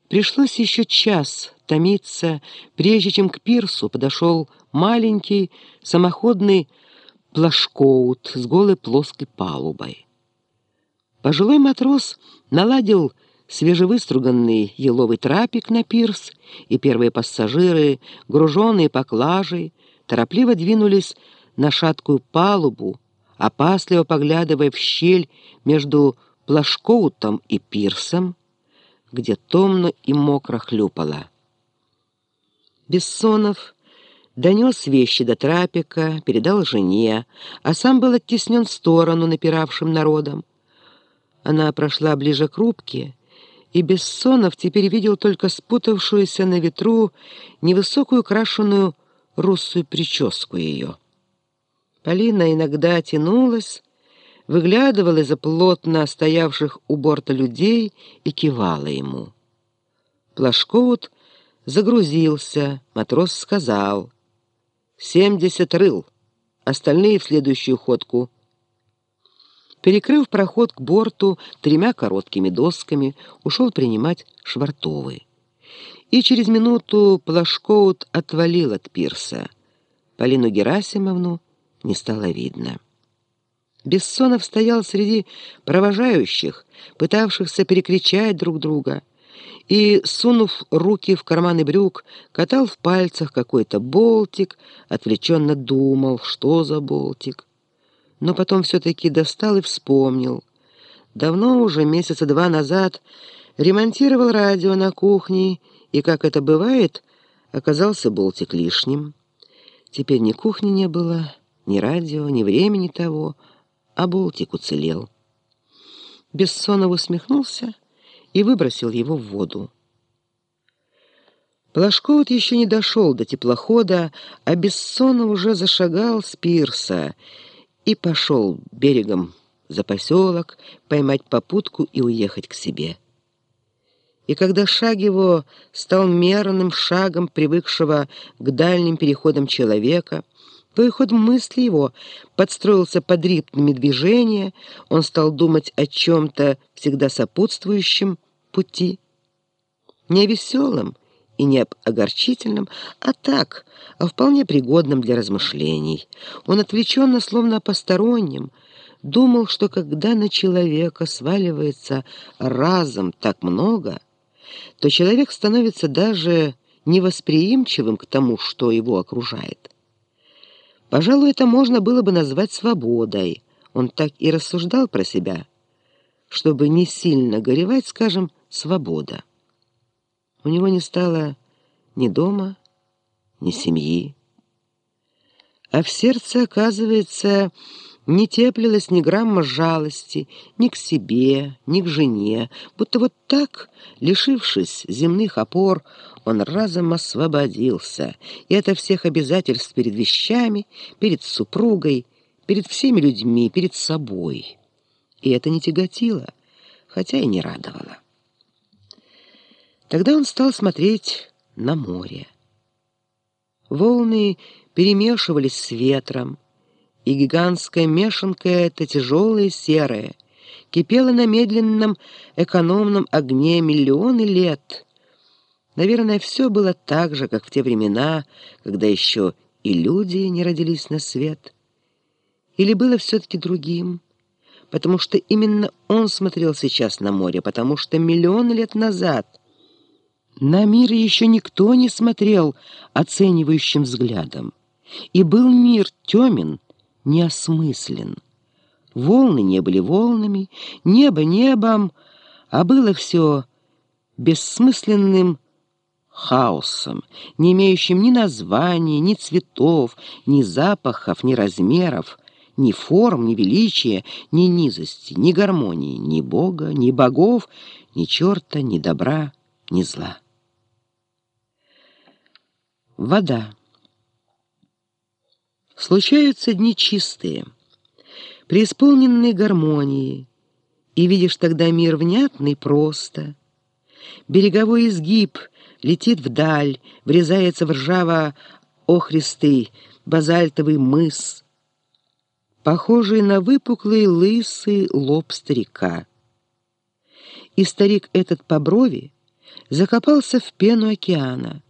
Пришлось еще час томиться, прежде чем к пирсу подошел маленький самоходный плашкоут с голой плоской палубой. Пожилой матрос наладил свежевыструганный еловый трапик на пирс, и первые пассажиры, груженные поклажей, торопливо двинулись на шаткую палубу, опасливо поглядывая в щель между плашкоутом и пирсом, где томно и мокро хлюпало. Бессонов донес вещи до трапика, передал жене, а сам был оттеснен в сторону напиравшим народом. Она прошла ближе к рубке, и Бессонов теперь видел только спутавшуюся на ветру невысокую крашеную русую прическу ее. Полина иногда тянулась, выглядывала из-за плотно стоявших у борта людей и кивала ему. Плашкоут загрузился, матрос сказал: 70 рыл, остальные в следующую ходку. Перекрыв проход к борту 3 короткими досками, ушел принимать швартовы. И через минуту плашкоут отвалил от пирса. Полину Герасимовну не стало видно. Бессонов стоял среди провожающих, пытавшихся перекричать друг друга, и, сунув руки в карманы брюк, катал в пальцах какой-то болтик, отвлеченно думал, что за болтик. Но потом все-таки достал и вспомнил. Давно уже, месяца 2 назад, ремонтировал радио на кухне, и, как это бывает, оказался болтик лишним. Теперь ни кухни не было, ни радио, ни времени того, а болтик уцелел. Бессонов усмехнулся и выбросил его в воду. Плашкоут еще не дошел до теплохода, а Бессонов уже зашагал с пирса и пошел берегом за поселок поймать попутку и уехать к себе. И когда шаг его стал мерным шагом привыкшего к дальним переходам человека, то и ход мысли его подстроился под ритмами движения, он стал думать о чем-то всегда сопутствующем пути, не о веселом и не об огорчительном, а так, о вполне пригодном для размышлений. Он отвлеченно, словно о постороннем, думал, что когда на человека сваливается разом так много, то человек становится даже невосприимчивым к тому, что его окружает. Пожалуй, это можно было бы назвать свободой. Он так и рассуждал про себя, чтобы не сильно горевать, скажем, свобода. У него не стало ни дома, ни семьи. А в сердце, оказывается, не теплилось ни грамма жалости ни к себе, ни к жене, будто вот так, лишившись земных опор, он разом освободился, и ото всех обязательств перед вещами, перед супругой, перед всеми людьми, перед собой. И это не тяготило, хотя и не радовало. Тогда он стал смотреть на море. Волны перемешивались с ветром, и гигантская мешанка эта, тяжелая и серая, кипела на медленном экономном огне миллионы лет. Наверное, все было так же, как в те времена, когда еще и люди не родились на свет. Или было все-таки другим, потому что именно он смотрел сейчас на море, потому что миллионы лет назад на мир еще никто не смотрел оценивающим взглядом, и был мир темен, неосмыслен. Волны не были волнами, небо небом, а было все бессмысленным хаосом, не имеющим ни названий, ни цветов, ни запахов, ни размеров, ни форм, ни величия, ни низости, ни гармонии, ни Бога, ни богов, ни черта, ни добра, ни зла. Вода. Случаются дни чистые, преисполненные гармонии, и видишь тогда мир внятный просто. Береговой изгиб летит вдаль, врезается в ржаво-охристый базальтовый мыс, похожий на выпуклый лысый лоб старика. И старик этот по брови закопался в пену океана.